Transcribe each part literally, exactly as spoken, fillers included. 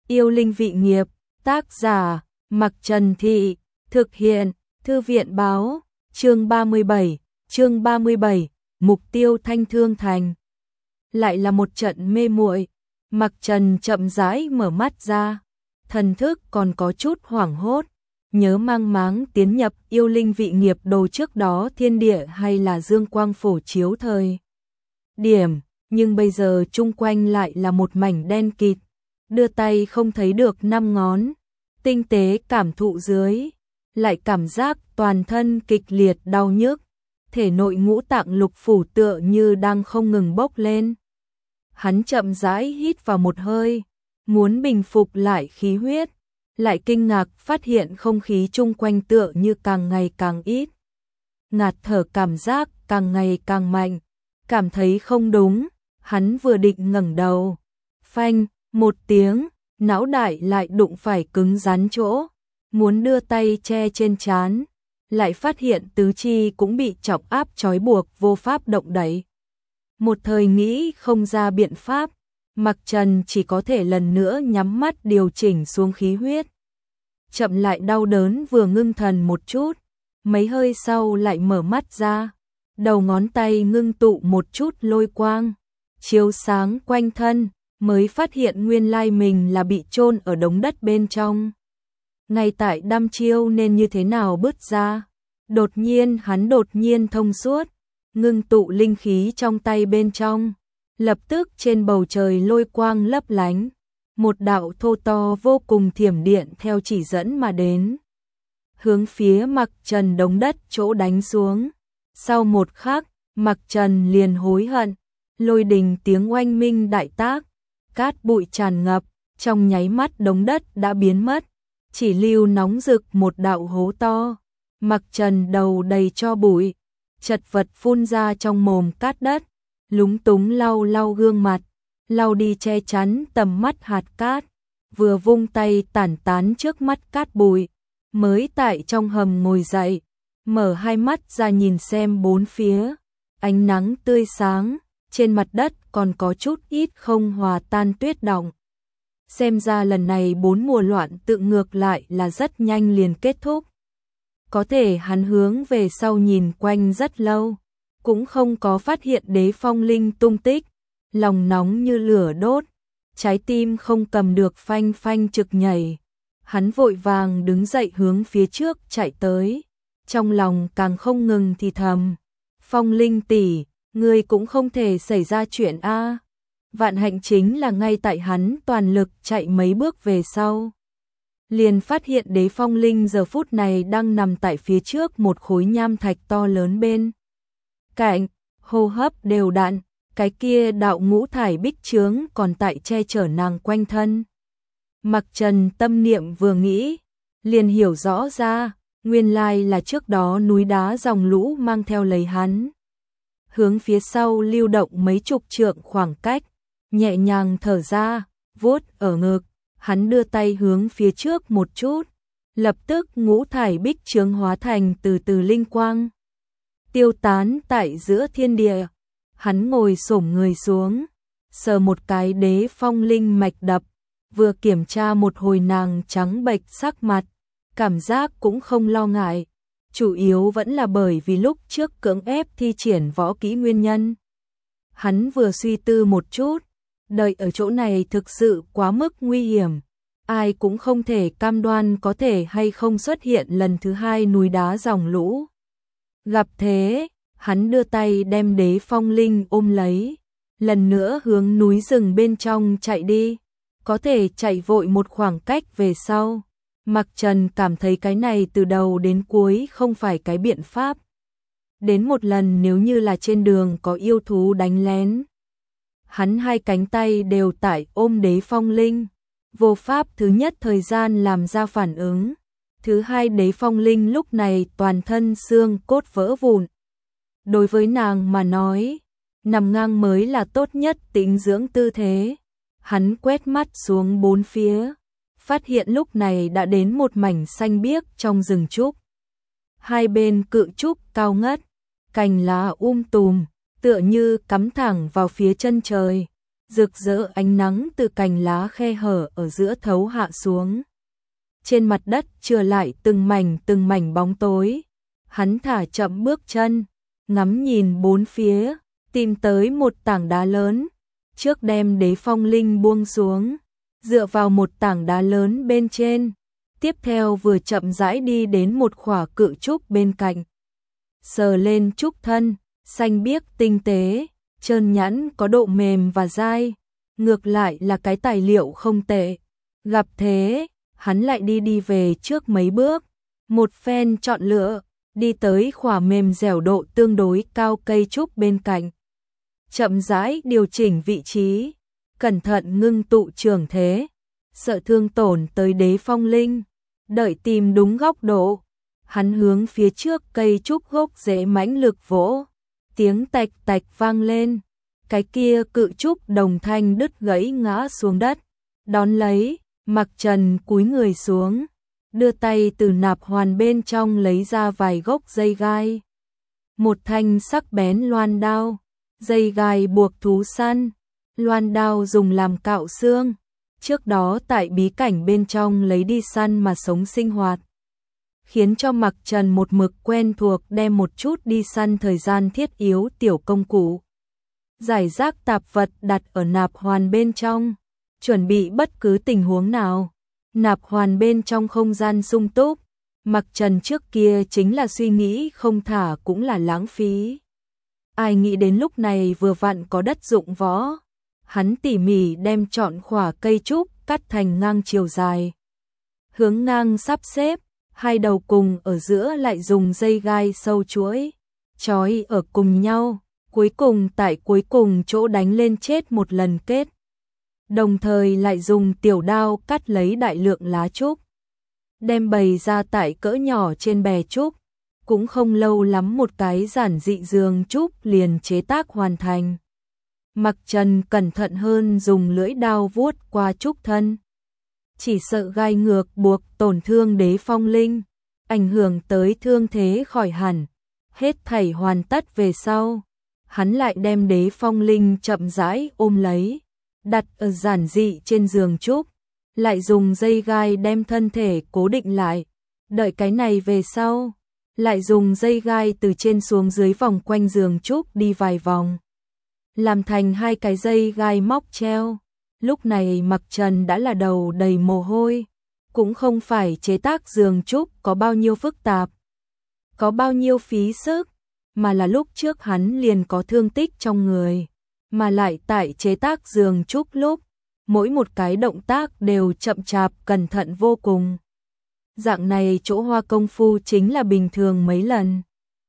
Yêu linh vị nghiệp, tác giả, Mặc Trần Thị, thực hiện, Thư viện báo, chương ba mươi bảy, chương ba mươi bảy, mục tiêu Thanh Thương Thành. Lại là một trận mê muội, Mặc Trần chậm rãi mở mắt ra, thần thức còn có chút hoảng hốt, nhớ mang máng tiến nhập yêu linh vị nghiệp đồ trước đó thiên địa hay là dương quang phổ chiếu thời điểm, nhưng bây giờ chung quanh lại là một mảnh đen kịt, đưa tay không thấy được năm ngón, tinh tế cảm thụ dưới, lại cảm giác toàn thân kịch liệt đau nhức, thể nội ngũ tạng lục phủ tựa như đang không ngừng bốc lên. Hắn chậm rãi hít vào một hơi, muốn bình phục lại khí huyết, lại kinh ngạc phát hiện không khí chung quanh tựa như càng ngày càng ít. Ngạt thở cảm giác càng ngày càng mạnh, cảm thấy không đúng, hắn vừa định ngẩng đầu. Phanh, một tiếng, não đại lại đụng phải cứng rắn chỗ, muốn đưa tay che trên trán, lại phát hiện tứ chi cũng bị trọng áp trói buộc vô pháp động đậy. Một thời nghĩ không ra biện pháp, Mặc Trần chỉ có thể lần nữa nhắm mắt điều chỉnh xuống khí huyết. Chậm lại đau đớn vừa ngưng thần một chút, mấy hơi sau lại mở mắt ra, đầu ngón tay ngưng tụ một chút lôi quang, chiếu sáng quanh thân, mới phát hiện nguyên lai mình là bị chôn ở đống đất bên trong. Ngay tại đăm chiêu nên như thế nào bứt ra, đột nhiên hắn đột nhiên thông suốt, ngưng tụ linh khí trong tay bên trong, lập tức trên bầu trời lôi quang lấp lánh, một đạo thô to vô cùng thiểm điện theo chỉ dẫn mà đến, hướng phía Mặc Trần đống đất chỗ đánh xuống. Sau một khắc, Mặc Trần liền hối hận, lôi đình tiếng oanh minh đại tác, cát bụi tràn ngập, trong nháy mắt đống đất đã biến mất, chỉ lưu nóng rực một đạo hố to. Mặc Trần đầu đầy cho bụi, chật vật phun ra trong mồm cát đất, lúng túng lau lau gương mặt, lau đi che chắn tầm mắt hạt cát, vừa vung tay tản tán trước mắt cát bụi, mới tại trong hầm ngồi dậy, mở hai mắt ra nhìn xem bốn phía, ánh nắng tươi sáng, trên mặt đất còn có chút ít không hòa tan tuyết đọng. Xem ra lần này bốn mùa loạn tự ngược lại là rất nhanh liền kết thúc. Có thể hắn hướng về sau nhìn quanh rất lâu, cũng không có phát hiện Đế Phong Linh tung tích, lòng nóng như lửa đốt, trái tim không cầm được phanh phanh trực nhảy. Hắn vội vàng đứng dậy hướng phía trước chạy tới, trong lòng càng không ngừng thì thầm, Phong Linh tỷ, ngươi cũng không thể xảy ra chuyện a. Vạn hạnh chính là ngay tại hắn toàn lực chạy mấy bước về sau, liền phát hiện Đế Phong Linh giờ phút này đang nằm tại phía trước một khối nham thạch to lớn bên cạnh, hô hấp đều đặn, cái kia đạo ngũ thải bích chướng còn tại che chở nàng quanh thân. Mặc Trần tâm niệm vừa nghĩ, liền hiểu rõ ra, nguyên lai là trước đó núi đá dòng lũ mang theo lấy hắn. Hướng phía sau lưu động mấy chục trượng khoảng cách, nhẹ nhàng thở ra, vuốt ở ngực, hắn đưa tay hướng phía trước một chút, lập tức ngũ thải bích chướng hóa thành từ từ linh quang, tiêu tán tại giữa thiên địa. Hắn ngồi xổm người xuống, sờ một cái Đế Phong Linh mạch đập, vừa kiểm tra một hồi nàng trắng bệch sắc mặt, cảm giác cũng không lo ngại, chủ yếu vẫn là bởi vì lúc trước cưỡng ép thi triển võ kỹ nguyên nhân. Hắn vừa suy tư một chút, đợi ở chỗ này thực sự quá mức nguy hiểm, ai cũng không thể cam đoan có thể hay không xuất hiện lần thứ hai núi đá dòng lũ. Gặp thế, hắn đưa tay đem Đế Phong Linh ôm lấy, lần nữa hướng núi rừng bên trong chạy đi, có thể chạy vội một khoảng cách về sau. Mặc Trần cảm thấy cái này từ đầu đến cuối không phải cái biện pháp. Đến một lần nếu như là trên đường có yêu thú đánh lén, hắn hai cánh tay đều tải ôm Đế Phong Linh, vô pháp thứ nhất thời gian làm ra phản ứng, thứ hai Đế Phong Linh lúc này toàn thân xương cốt vỡ vụn. Đối với nàng mà nói, nằm ngang mới là tốt nhất tĩnh dưỡng tư thế. Hắn quét mắt xuống bốn phía, phát hiện lúc này đã đến một mảnh xanh biếc trong rừng trúc. Hai bên cự trúc cao ngất, cành lá um tùm, tựa như cắm thẳng vào phía chân trời. rực rỡ ánh nắng từ cành lá khe hở ở giữa thấu hạ xuống. Trên mặt đất chừa lại từng mảnh từng mảnh bóng tối. Hắn thả chậm bước chân, ngắm nhìn bốn phía, tìm tới một tảng đá lớn, trước đem Đế Phong Linh buông xuống, dựa vào một tảng đá lớn bên trên. Tiếp theo vừa chậm rãi đi đến một khỏa cự trúc bên cạnh. Sờ lên trúc thân, xanh biếc tinh tế, trơn nhẵn có độ mềm và dai, ngược lại là cái tài liệu không tệ. Gặp thế, hắn lại đi đi về trước mấy bước, một phen chọn lựa, đi tới khỏa mềm dẻo độ tương đối cao cây trúc bên cạnh. Chậm rãi điều chỉnh vị trí, cẩn thận ngưng tụ trường thế, sợ thương tổn tới Đế Phong Linh. Đợi tìm đúng góc độ, hắn hướng phía trước cây trúc gốc rễ mãnh lực vỗ, tiếng tạch tạch vang lên, cái kia cự trúc đồng thanh đứt gãy ngã xuống đất. Đón lấy, Mặc Trần cúi người xuống, đưa tay từ nạp hoàn bên trong lấy ra vài gốc dây gai. Một thanh sắc bén loan đao, dây gai buộc thú săn, loan đao dùng làm cạo xương. Trước đó tại bí cảnh bên trong lấy đi săn mà sống sinh hoạt, khiến cho Mặc Trần một mực quen thuộc đem một chút đi săn thời gian thiết yếu tiểu công cụ, giải rác tạp vật đặt ở nạp hoàn bên trong, chuẩn bị bất cứ tình huống nào. Nạp hoàn bên trong không gian sung túc, Mặc Trần trước kia chính là suy nghĩ không thả cũng là lãng phí. Ai nghĩ đến lúc này vừa vặn có đất dụng võ. Hắn tỉ mỉ đem chọn khỏa cây trúc cắt thành ngang chiều dài, hướng ngang sắp xếp, hai đầu cùng ở giữa lại dùng dây gai sâu chuỗi, trói ở cùng nhau, cuối cùng tại cuối cùng chỗ đánh lên chết một lần kết. Đồng thời lại dùng tiểu đao cắt lấy đại lượng lá trúc, đem bày ra tại cỡ nhỏ trên bè trúc, cũng không lâu lắm một cái giản dị giường trúc liền chế tác hoàn thành. Mặc Trần cẩn thận hơn dùng lưỡi đao vuốt qua trúc thân, chỉ sợ gai ngược buộc tổn thương Đế Phong Linh, ảnh hưởng tới thương thế khỏi hẳn. Hết thảy hoàn tất về sau, hắn lại đem Đế Phong Linh chậm rãi ôm lấy, đặt ở giản dị trên giường trúc, lại dùng dây gai đem thân thể cố định lại. Đợi cái này về sau, lại dùng dây gai từ trên xuống dưới vòng quanh giường trúc đi vài vòng, làm thành hai cái dây gai móc treo. Lúc này Mặc Trần đã là đầu đầy mồ hôi, cũng không phải chế tác giường trúc có bao nhiêu phức tạp, có bao nhiêu phí sức, mà là lúc trước hắn liền có thương tích trong người, mà lại tại chế tác giường trúc lúc, mỗi một cái động tác đều chậm chạp cẩn thận vô cùng. Dạng này chỗ hoa công phu chính là bình thường mấy lần.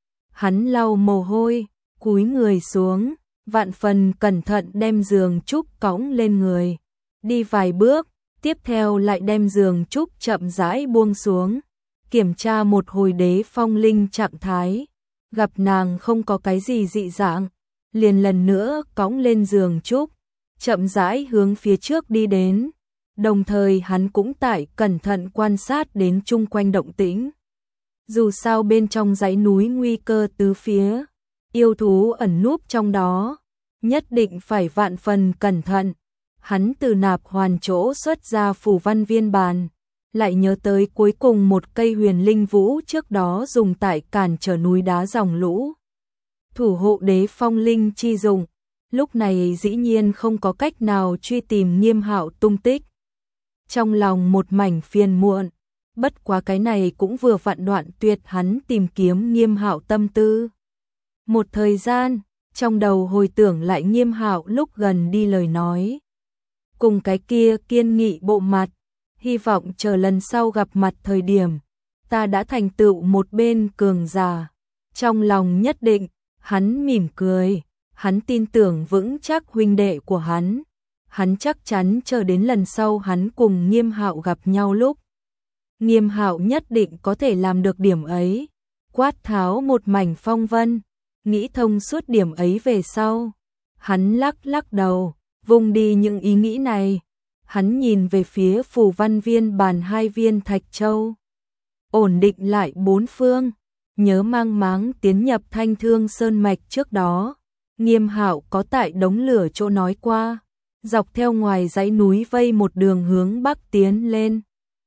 Hắn lau mồ hôi, cúi người xuống, vạn phần cẩn thận đem giường trúc cõng lên người, đi vài bước, tiếp theo lại đem giường trúc chậm rãi buông xuống, kiểm tra một hồi Đế Phong Linh trạng thái, gặp nàng không có cái gì dị dạng, liền lần nữa cõng lên giường trúc, chậm rãi hướng phía trước đi đến, đồng thời hắn cũng tại cẩn thận quan sát đến chung quanh động tĩnh. Dù sao bên trong dãy núi nguy cơ tứ phía, yêu thú ẩn núp trong đó, nhất định phải vạn phần cẩn thận. Hắn từ nạp hoàn chỗ xuất ra phù văn viên bàn, lại nhớ tới cuối cùng một cây huyền linh vũ trước đó dùng tại cản trở núi đá dòng lũ, thủ hộ Đế Phong Linh chi dùng. Lúc này dĩ nhiên không có cách nào truy tìm Nghiêm Hạo tung tích. Trong lòng một mảnh phiền muộn, bất quá cái này cũng vừa vặn đoạn tuyệt hắn tìm kiếm Nghiêm Hạo tâm tư. Một thời gian, trong đầu hồi tưởng lại Nghiêm Hạo lúc gần đi lời nói, cùng cái kia kiên nghị bộ mặt, hy vọng chờ lần sau gặp mặt thời điểm, ta đã thành tựu một bên cường giả. Trong lòng nhất định, hắn mỉm cười, hắn tin tưởng vững chắc huynh đệ của hắn, hắn chắc chắn chờ đến lần sau hắn cùng Nghiêm Hạo gặp nhau lúc, Nghiêm Hạo nhất định có thể làm được điểm ấy, quát tháo một mảnh phong vân. Nghĩ thông suốt điểm ấy về sau, hắn lắc lắc đầu, vung đi những ý nghĩ này. Hắn nhìn về phía phù văn viên bàn hai viên thạch châu, ổn định lại bốn phương, nhớ mang máng tiến nhập Thanh Thương Sơn mạch trước đó, Nghiêm Hạo có tại đống lửa chỗ nói qua, dọc theo ngoài dãy núi vây một đường hướng bắc tiến lên.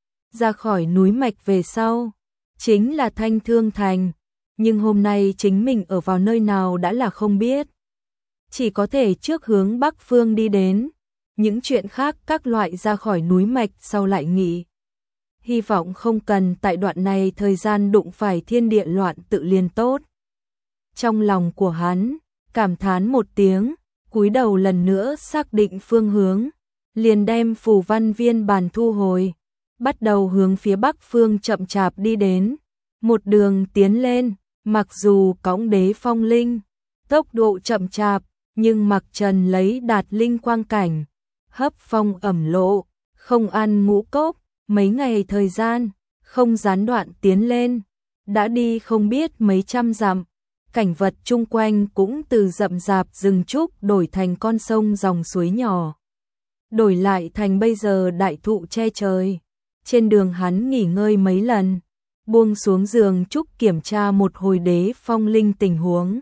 Ra khỏi núi mạch về sau, chính là Thanh Thương Thành, nhưng hôm nay chính mình ở vào nơi nào đã là không biết. Chỉ có thể trước hướng bắc phương đi đến, những chuyện khác các loại ra khỏi núi mạch sau lại nghỉ. Hy vọng không cần tại đoạn này thời gian đụng phải thiên địa loạn tự liền tốt. Trong lòng của hắn, cảm thán một tiếng, cúi đầu lần nữa xác định phương hướng, liền đem phù văn viên bàn thu hồi, bắt đầu hướng phía bắc phương chậm chạp đi đến, một đường tiến lên, mặc dù cõng đế phong linh, tốc độ chậm chạp, nhưng Mặc Trần lấy đạt linh quang cảnh, hấp phong ẩm lộ, không ăn ngũ cốc, mấy ngày thời gian, không gián đoạn tiến lên, đã đi không biết mấy trăm dặm, cảnh vật chung quanh cũng từ rậm rạp rừng trúc đổi thành con sông dòng suối nhỏ. Đổi lại thành bây giờ đại thụ che trời. Trên đường hắn nghỉ ngơi mấy lần, buông xuống giường trúc kiểm tra một hồi đế phong linh tình huống.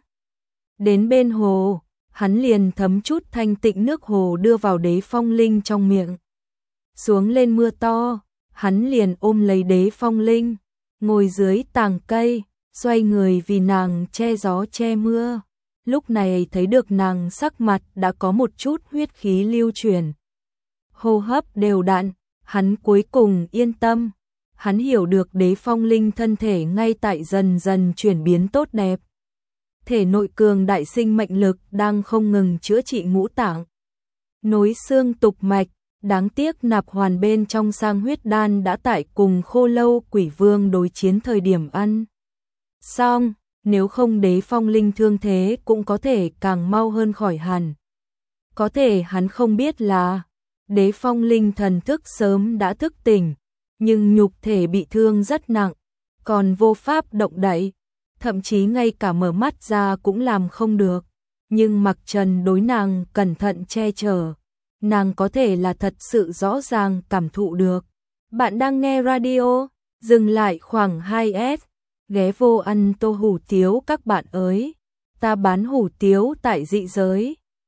Đến bên hồ, hắn liền thấm chút thanh tịnh nước hồ đưa vào đế phong linh trong miệng. Xuống lên mưa to, hắn liền ôm lấy đế phong linh, ngồi dưới tàng cây, xoay người vì nàng che gió che mưa. Lúc này thấy được nàng sắc mặt đã có một chút huyết khí lưu chuyển, hô hấp đều đặn, hắn cuối cùng yên tâm. Hắn hiểu được đế phong linh thân thể ngay tại dần dần chuyển biến tốt đẹp. Thể nội cường đại sinh mệnh lực đang không ngừng chữa trị ngũ tạng, nối xương tục mạch. Đáng tiếc nạp hoàn bên trong sang huyết đan đã tại cùng Khô Lâu Quỷ Vương đối chiến thời điểm ăn xong, nếu không đế phong linh thương thế cũng có thể càng mau hơn khỏi hẳn. Có thể hắn không biết là đế phong linh thần thức sớm đã thức tỉnh, nhưng nhục thể bị thương rất nặng, còn vô pháp động đậy, thậm chí ngay cả mở mắt ra cũng làm không được. Nhưng Mặc Trần đối nàng cẩn thận che chở, nàng có thể là thật sự rõ ràng cảm thụ được. Bạn đang nghe radio, dừng lại khoảng hai S, ghé vô ăn tô hủ tiếu các bạn ơi. Ta bán hủ tiếu tại dị giới,